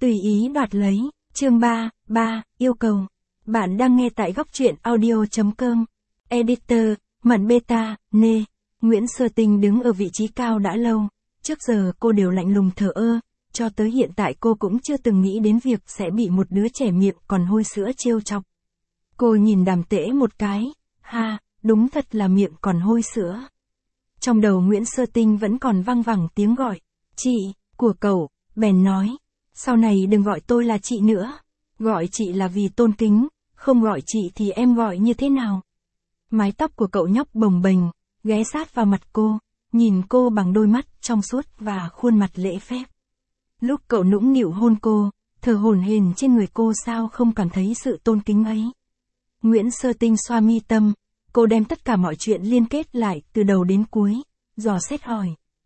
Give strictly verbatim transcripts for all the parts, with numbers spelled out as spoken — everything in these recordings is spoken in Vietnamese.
Tùy ý đoạt lấy, chương ba, ba, yêu cầu. Bạn đang nghe tại góc truyện audio chấm com. Editor, Mận Beta, Nê. Nguyễn Sơ Tinh đứng ở vị trí cao đã lâu. Trước giờ cô đều lạnh lùng thờ ơ, cho tới hiện tại cô cũng chưa từng nghĩ đến việc sẽ bị một đứa trẻ miệng còn hôi sữa trêu chọc. Cô nhìn Đàm Tễ một cái, ha, đúng thật là miệng còn hôi sữa. Trong đầu Nguyễn Sơ Tinh vẫn còn văng vẳng tiếng gọi, chị, của cậu, bèn nói, sau này đừng gọi tôi là chị nữa, gọi chị là vì tôn kính, không gọi chị thì em gọi như thế nào? Mái tóc của cậu nhóc bồng bềnh, ghé sát vào mặt cô, nhìn cô bằng đôi mắt trong suốt và khuôn mặt lễ phép. Lúc cậu nũng nịu hôn cô, thở hổn hển trên người cô sao không cảm thấy sự tôn kính ấy? Nguyễn Sơ Tinh xoa mi tâm, cô đem tất cả mọi chuyện liên kết lại từ đầu đến cuối, dò xét hỏi.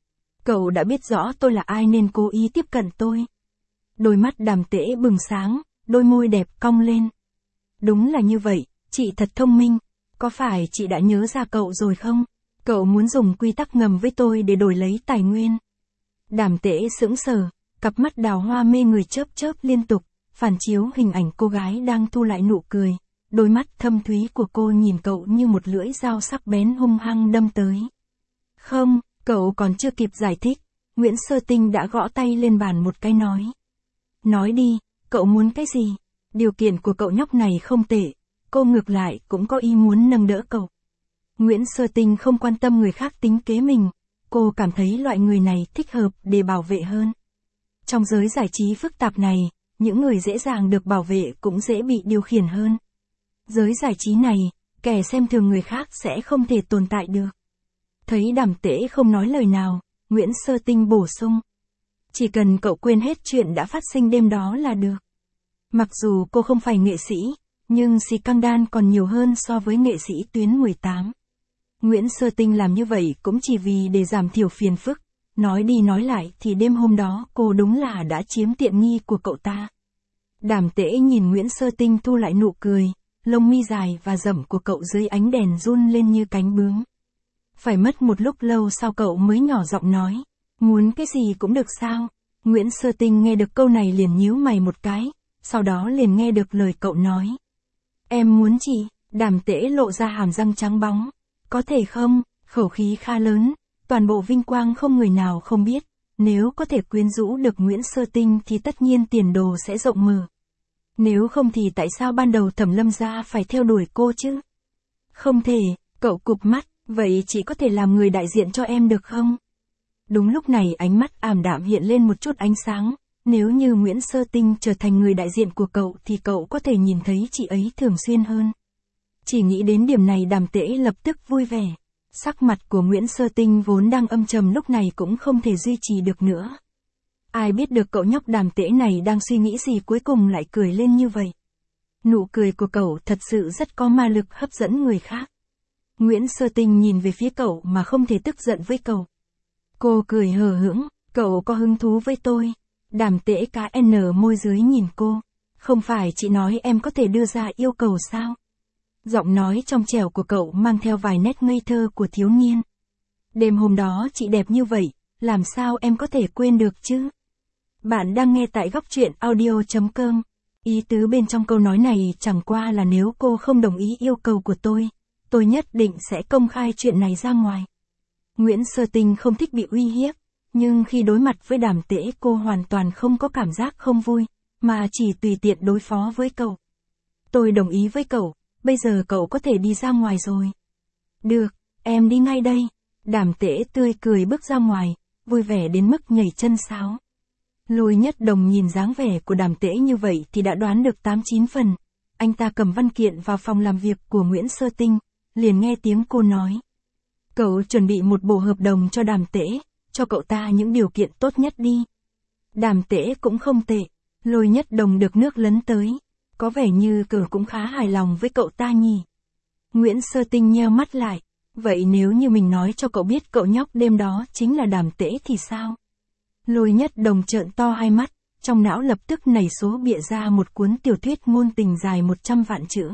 Cậu đã biết rõ tôi là ai nên cố ý tiếp cận tôi. Đôi mắt Đàm Tễ bừng sáng, đôi môi đẹp cong lên. Đúng là như vậy, chị thật thông minh, có phải chị đã nhớ ra cậu rồi không? Cậu muốn dùng quy tắc ngầm với tôi để đổi lấy tài nguyên. Đàm Tễ sững sờ, cặp mắt đào hoa mê người chớp chớp liên tục, phản chiếu hình ảnh cô gái đang thu lại nụ cười. Đôi mắt thâm thúy của cô nhìn cậu như một lưỡi dao sắc bén hung hăng đâm tới. Không, cậu còn chưa kịp giải thích, Nguyễn Sơ Tinh đã gõ tay lên bàn một cái nói. Nói đi, cậu muốn cái gì? Điều kiện của cậu nhóc này không tệ, cô ngược lại cũng có ý muốn nâng đỡ cậu. Nguyễn Sơ Tinh không quan tâm người khác tính kế mình, cô cảm thấy loại người này thích hợp để bảo vệ hơn. Trong giới giải trí phức tạp này, những người dễ dàng được bảo vệ cũng dễ bị điều khiển hơn. Giới giải trí này, kẻ xem thường người khác sẽ không thể tồn tại được. Thấy Đàm Tễ không nói lời nào, Nguyễn Sơ Tinh bổ sung. Chỉ cần cậu quên hết chuyện đã phát sinh đêm đó là được. Mặc dù cô không phải nghệ sĩ, nhưng scandal còn nhiều hơn so với nghệ sĩ tuyến mười tám. Nguyễn Sơ Tinh làm như vậy cũng chỉ vì để giảm thiểu phiền phức. Nói đi nói lại thì đêm hôm đó cô đúng là đã chiếm tiện nghi của cậu ta. Đàm Tễ nhìn Nguyễn Sơ Tinh thu lại nụ cười. Lông mi dài và rậm của cậu dưới ánh đèn run lên như cánh bướm. Phải mất một lúc lâu sau cậu mới nhỏ giọng nói, muốn cái gì cũng được sao? Nguyễn Sơ Tinh nghe được câu này liền nhíu mày một cái, sau đó liền nghe được lời cậu nói. Em muốn chị, Đàm Tễ lộ ra hàm răng trắng bóng. Có thể không, khẩu khí khá lớn, toàn bộ vinh quang không người nào không biết, nếu có thể quyến rũ được Nguyễn Sơ Tinh thì tất nhiên tiền đồ sẽ rộng mở. Nếu không thì tại sao ban đầu Thẩm Lâm gia phải theo đuổi cô chứ? Không thể, cậu cụp mắt, vậy chỉ có thể làm người đại diện cho em được không? Đúng lúc này ánh mắt ảm đạm hiện lên một chút ánh sáng, nếu như Nguyễn Sơ Tinh trở thành người đại diện của cậu thì cậu có thể nhìn thấy chị ấy thường xuyên hơn. Chỉ nghĩ đến điểm này Đàm Tễ lập tức vui vẻ. Sắc mặt của Nguyễn Sơ Tinh vốn đang âm trầm lúc này cũng không thể duy trì được nữa. Ai biết được cậu nhóc Đàm Tễ này đang suy nghĩ gì cuối cùng lại cười lên như vậy. Nụ cười của cậu thật sự rất có ma lực hấp dẫn người khác. Nguyễn Sơ Tinh nhìn về phía cậu mà không thể tức giận với cậu. Cô cười hờ hững, cậu có hứng thú với tôi. Đàm Tễ cá n môi dưới nhìn cô. Không phải chị nói em có thể đưa ra yêu cầu sao? Giọng nói trong trẻo của cậu mang theo vài nét ngây thơ của thiếu niên. Đêm hôm đó chị đẹp như vậy, làm sao em có thể quên được chứ? Bạn đang nghe tại góc truyện audio chấm com. Ý tứ bên trong câu nói này chẳng qua là nếu cô không đồng ý yêu cầu của tôi, tôi nhất định sẽ công khai chuyện này ra ngoài. Nguyễn Sơ Tinh không thích bị uy hiếp, nhưng khi đối mặt với Đàm Tễ cô hoàn toàn không có cảm giác không vui, mà chỉ tùy tiện đối phó với cậu. Tôi đồng ý với cậu, bây giờ cậu có thể đi ra ngoài rồi. Được, em đi ngay đây. Đàm Tễ tươi cười bước ra ngoài, vui vẻ đến mức nhảy chân sáo. Lôi Nhất Đồng nhìn dáng vẻ của Đàm Tễ như vậy thì đã đoán được tám chín phần. Anh ta cầm văn kiện vào phòng làm việc của Nguyễn Sơ Tinh, liền nghe tiếng cô nói. Cậu chuẩn bị một bộ hợp đồng cho Đàm Tễ, cho cậu ta những điều kiện tốt nhất đi. Đàm Tễ cũng không tệ, Lôi Nhất Đồng được nước lấn tới. Có vẻ như cậu cũng khá hài lòng với cậu ta nhỉ. Nguyễn Sơ Tinh nheo mắt lại, vậy nếu như mình nói cho cậu biết cậu nhóc đêm đó chính là Đàm Tễ thì sao? Lôi Nhất Đồng trợn to hai mắt, trong não lập tức nảy số bịa ra một cuốn tiểu thuyết ngôn tình dài một trăm vạn chữ.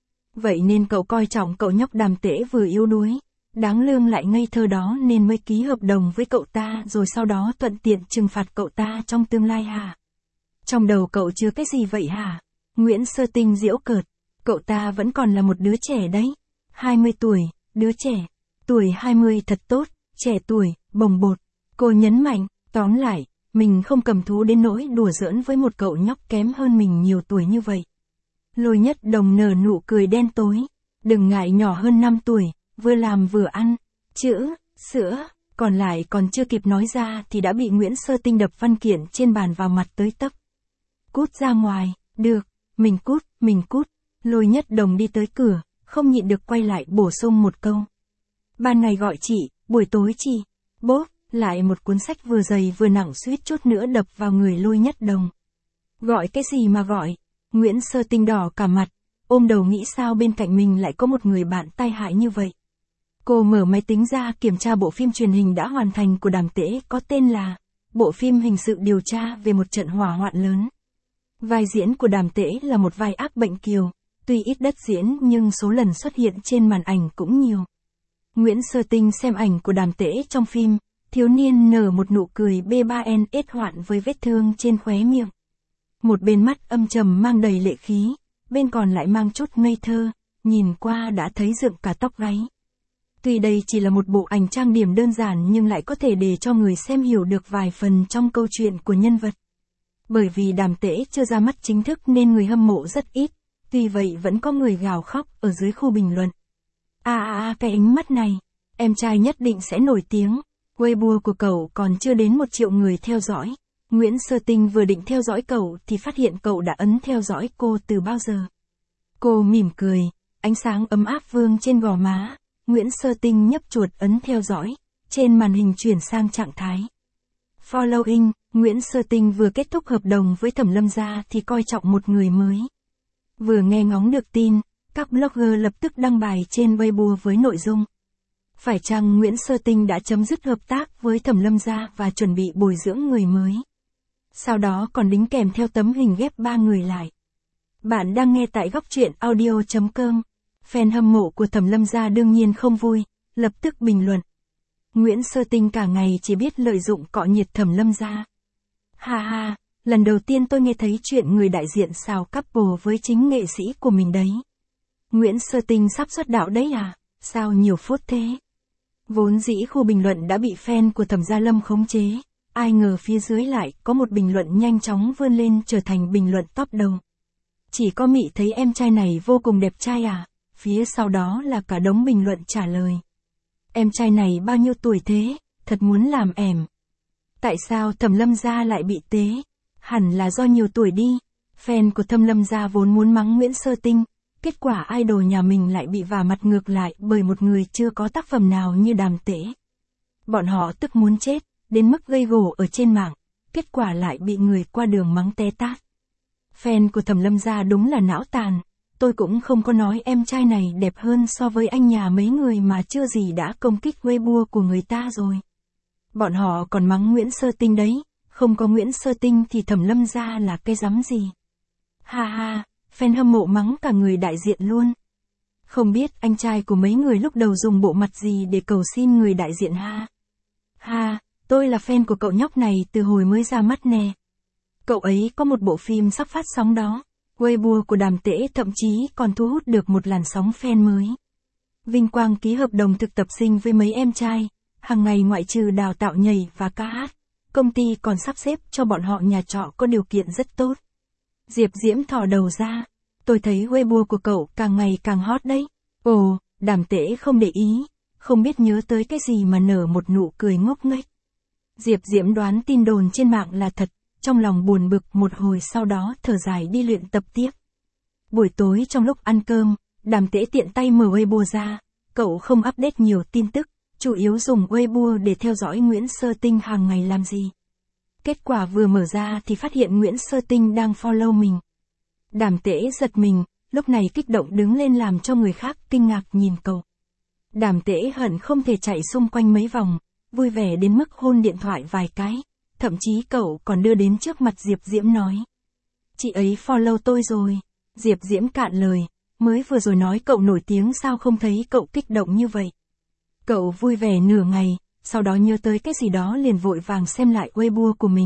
Vậy nên cậu coi trọng cậu nhóc Đàm Tễ vừa yếu đuối, đáng lương lại ngây thơ đó nên mới ký hợp đồng với cậu ta rồi sau đó thuận tiện trừng phạt cậu ta trong tương lai hả? Trong đầu cậu chứa cái gì vậy hả? Nguyễn Sơ Tinh giễu cợt. Cậu ta vẫn còn là một đứa trẻ đấy. hai mươi tuổi, đứa trẻ. Tuổi hai mươi thật tốt, trẻ tuổi, bồng bột. Cô nhấn mạnh, tóm lại, mình không cầm thú đến nỗi đùa giỡn với một cậu nhóc kém hơn mình nhiều tuổi như vậy. Lôi Nhất Đồng nở nụ cười đen tối. Đừng ngại nhỏ hơn năm tuổi, vừa làm vừa ăn. Chữ, sữa, còn lại còn chưa kịp nói ra thì đã bị Nguyễn Sơ Tinh đập văn kiện trên bàn vào mặt tới tấp. Cút ra ngoài, được, mình cút, mình cút. Lôi Nhất Đồng đi tới cửa, không nhịn được quay lại bổ sung một câu. Ban ngày gọi chị, buổi tối chị. Bốp, lại một cuốn sách vừa dày vừa nặng suýt chút nữa đập vào người Lôi Nhất Đồng. Gọi cái gì mà gọi? Nguyễn Sơ Tinh đỏ cả mặt, ôm đầu nghĩ sao bên cạnh mình lại có một người bạn tai hại như vậy. Cô mở máy tính ra kiểm tra bộ phim truyền hình đã hoàn thành của Đàm Tễ có tên là Bộ phim hình sự điều tra về một trận hỏa hoạn lớn. Vai diễn của Đàm Tễ là một vai ác bệnh kiều, tuy ít đất diễn nhưng số lần xuất hiện trên màn ảnh cũng nhiều. Nguyễn Sơ Tinh xem ảnh của Đàm Tễ trong phim, thiếu niên nở một nụ cười B ba N ết hoạn với vết thương trên khóe miệng. Một bên mắt âm trầm mang đầy lệ khí, bên còn lại mang chút ngây thơ, nhìn qua đã thấy dựng cả tóc gáy. Tuy đây chỉ là một bộ ảnh trang điểm đơn giản nhưng lại có thể để cho người xem hiểu được vài phần trong câu chuyện của nhân vật. Bởi vì Đàm Tễ chưa ra mắt chính thức nên người hâm mộ rất ít, tuy vậy vẫn có người gào khóc ở dưới khu bình luận. À à à cái ánh mắt này, em trai nhất định sẽ nổi tiếng, Weibo của cậu còn chưa đến một triệu người theo dõi. Nguyễn Sơ Tinh vừa định theo dõi cậu thì phát hiện cậu đã ấn theo dõi cô từ bao giờ. Cô mỉm cười, ánh sáng ấm áp vương trên gò má. Nguyễn Sơ Tinh nhấp chuột ấn theo dõi, trên màn hình chuyển sang trạng thái Following. Nguyễn Sơ Tinh vừa kết thúc hợp đồng với Thẩm Lâm Gia thì coi trọng một người mới. Vừa nghe ngóng được tin, các blogger lập tức đăng bài trên Weibo với nội dung: phải chăng Nguyễn Sơ Tinh đã chấm dứt hợp tác với Thẩm Lâm Gia và chuẩn bị bồi dưỡng người mới. Sau đó còn đính kèm theo tấm hình ghép ba người lại. Bạn đang nghe tại góc truyện audio chấm com. Fan hâm mộ của Thẩm Lâm Gia đương nhiên không vui, lập tức bình luận. Nguyễn Sơ Tinh cả ngày chỉ biết lợi dụng cọ nhiệt Thẩm Lâm Gia. Ha ha, lần đầu tiên tôi nghe thấy chuyện người đại diện xào couple với chính nghệ sĩ của mình đấy. Nguyễn Sơ Tinh sắp xuất đạo đấy à, sao nhiều phốt thế? Vốn dĩ khu bình luận đã bị fan của Thẩm Gia Lâm khống chế, ai ngờ phía dưới lại có một bình luận nhanh chóng vươn lên trở thành bình luận top đầu. Chỉ có Mị thấy em trai này vô cùng đẹp trai à? Phía sau đó là cả đống bình luận trả lời. Em trai này bao nhiêu tuổi thế, thật muốn làm ẻm. Tại sao Thẩm Lâm Gia lại bị tế? Hẳn là do nhiều tuổi đi. Fan của Thẩm Lâm Gia vốn muốn mắng Nguyễn Sơ Tinh, kết quả idol nhà mình lại bị vả mặt ngược lại bởi một người chưa có tác phẩm nào như Đàm Tễ. Bọn họ tức muốn chết, đến mức gây gổ ở trên mạng, kết quả lại bị người qua đường mắng té tát. Fan của Thẩm Lâm Gia đúng là não tàn. Tôi cũng không có nói em trai này đẹp hơn so với anh nhà mấy người mà chưa gì đã công kích Weibo của người ta rồi. Bọn họ còn mắng Nguyễn Sơ Tinh đấy, không có Nguyễn Sơ Tinh thì Thẩm Lâm Gia là cái rắm gì. Ha ha, fan hâm mộ mắng cả người đại diện luôn. Không biết anh trai của mấy người lúc đầu dùng bộ mặt gì để cầu xin người đại diện ha. Ha, tôi là fan của cậu nhóc này từ hồi mới ra mắt nè. Cậu ấy có một bộ phim sắp phát sóng đó. Weibo của Đàm Tễ thậm chí còn thu hút được một làn sóng fan mới. Vinh quang ký hợp đồng thực tập sinh với mấy em trai, hàng ngày ngoại trừ đào tạo nhảy và ca hát, công ty còn sắp xếp cho bọn họ nhà trọ có điều kiện rất tốt. Diệp Diễm thò đầu ra, tôi thấy Weibo của cậu càng ngày càng hot đấy. Ồ, Đàm Tễ không để ý, không biết nhớ tới cái gì mà nở một nụ cười ngốc nghếch. Diệp Diễm đoán tin đồn trên mạng là thật. Trong lòng buồn bực một hồi sau đó thở dài đi luyện tập tiếp. Buổi tối trong lúc ăn cơm, Đàm Tễ tiện tay mở Weibo ra, cậu không update nhiều tin tức, chủ yếu dùng Weibo để theo dõi Nguyễn Sơ Tinh hàng ngày làm gì. Kết quả vừa mở ra thì phát hiện Nguyễn Sơ Tinh đang follow mình. Đàm Tễ giật mình, lúc này kích động đứng lên làm cho người khác kinh ngạc nhìn cậu. Đàm Tễ hận không thể chạy xung quanh mấy vòng, vui vẻ đến mức hôn điện thoại vài cái. Thậm chí cậu còn đưa đến trước mặt Diệp Diễm nói. Chị ấy follow tôi rồi. Diệp Diễm cạn lời, mới vừa rồi nói cậu nổi tiếng sao không thấy cậu kích động như vậy. Cậu vui vẻ nửa ngày, sau đó nhớ tới cái gì đó liền vội vàng xem lại Weibo của mình,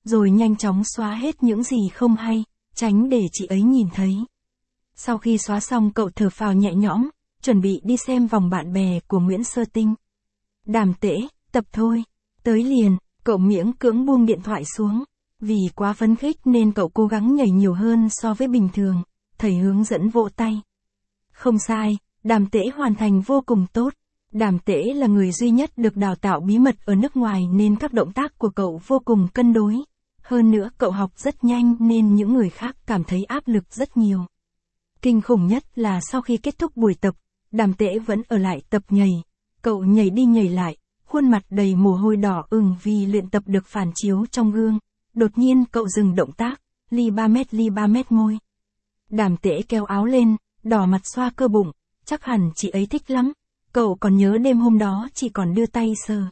rồi nhanh chóng xóa hết những gì không hay, tránh để chị ấy nhìn thấy. Sau khi xóa xong cậu thở phào nhẹ nhõm, chuẩn bị đi xem vòng bạn bè của Nguyễn Sơ Tinh. Đàm Tễ, tập thôi. Tới liền, cậu miễn cưỡng buông điện thoại xuống. Vì quá phấn khích nên cậu cố gắng nhảy nhiều hơn so với bình thường, thầy hướng dẫn vỗ tay. Không sai, Đàm Tễ hoàn thành vô cùng tốt. Đàm Tễ là người duy nhất được đào tạo bí mật ở nước ngoài nên các động tác của cậu vô cùng cân đối. Hơn nữa cậu học rất nhanh nên những người khác cảm thấy áp lực rất nhiều. Kinh khủng nhất là sau khi kết thúc buổi tập, Đàm Tễ vẫn ở lại tập nhảy. Cậu nhảy đi nhảy lại, khuôn mặt đầy mồ hôi đỏ ửng vì luyện tập được phản chiếu trong gương. Đột nhiên cậu dừng động tác, ly ba mét ly ba mét môi. Đàm Tễ kéo áo lên, đỏ mặt xoa cơ bụng, chắc hẳn chị ấy thích lắm. Cậu còn nhớ đêm hôm đó chỉ còn đưa tay sờ.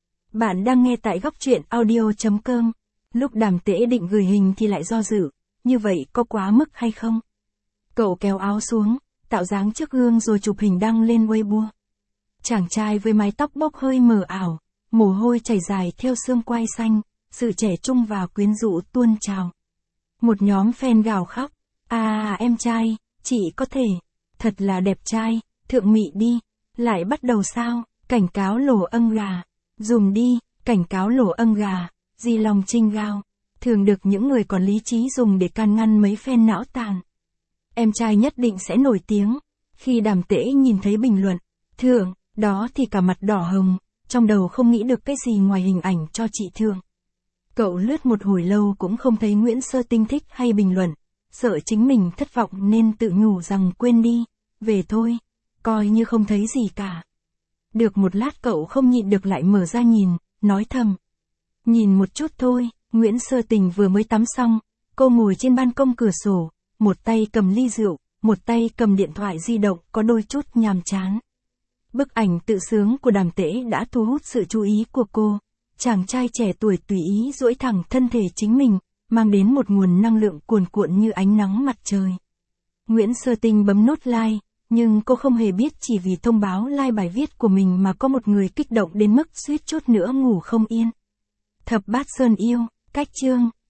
Bạn đang nghe tại góc truyện audio chấm com. Lúc Đàm Tễ định gửi hình thì lại do dự, như vậy có quá mức hay không? Cậu kéo áo xuống, tạo dáng trước gương rồi chụp hình đăng lên Weibo. Chàng trai với mái tóc bốc hơi mờ ảo, mồ hôi chảy dài theo xương quai xanh, sự trẻ trung và quyến rũ tuôn trào. Một nhóm fan gào khóc, à em trai, chị có thể, thật là đẹp trai, thượng mị đi, lại bắt đầu sao, cảnh cáo lổ âng gà, dùm đi, cảnh cáo lổ âng gà, di lòng trinh gao, thường được những người còn lý trí dùng để can ngăn mấy fan não tàn. Em trai nhất định sẽ nổi tiếng. Khi Đàm Tễ nhìn thấy bình luận, Thượng, đó thì cả mặt đỏ hồng, trong đầu không nghĩ được cái gì ngoài hình ảnh cho chị Thượng. Cậu lướt một hồi lâu cũng không thấy Nguyễn Sơ Tinh thích hay bình luận, sợ chính mình thất vọng nên tự nhủ rằng quên đi, về thôi, coi như không thấy gì cả. Được một lát cậu không nhịn được lại mở ra nhìn, nói thầm. Nhìn một chút thôi, Nguyễn Sơ Tình vừa mới tắm xong, cô ngồi trên ban công cửa sổ, một tay cầm ly rượu, một tay cầm điện thoại di động có đôi chút nhàm chán. Bức ảnh tự sướng của Đàm Tễ đã thu hút sự chú ý của cô. Chàng trai trẻ tuổi tùy ý duỗi thẳng thân thể chính mình, mang đến một nguồn năng lượng cuồn cuộn như ánh nắng mặt trời. Nguyễn Sơ Tinh bấm nốt like, nhưng cô không hề biết chỉ vì thông báo like bài viết của mình mà có một người kích động đến mức suýt chút nữa ngủ không yên. Thập Bát Sơn Yêu, cách chương.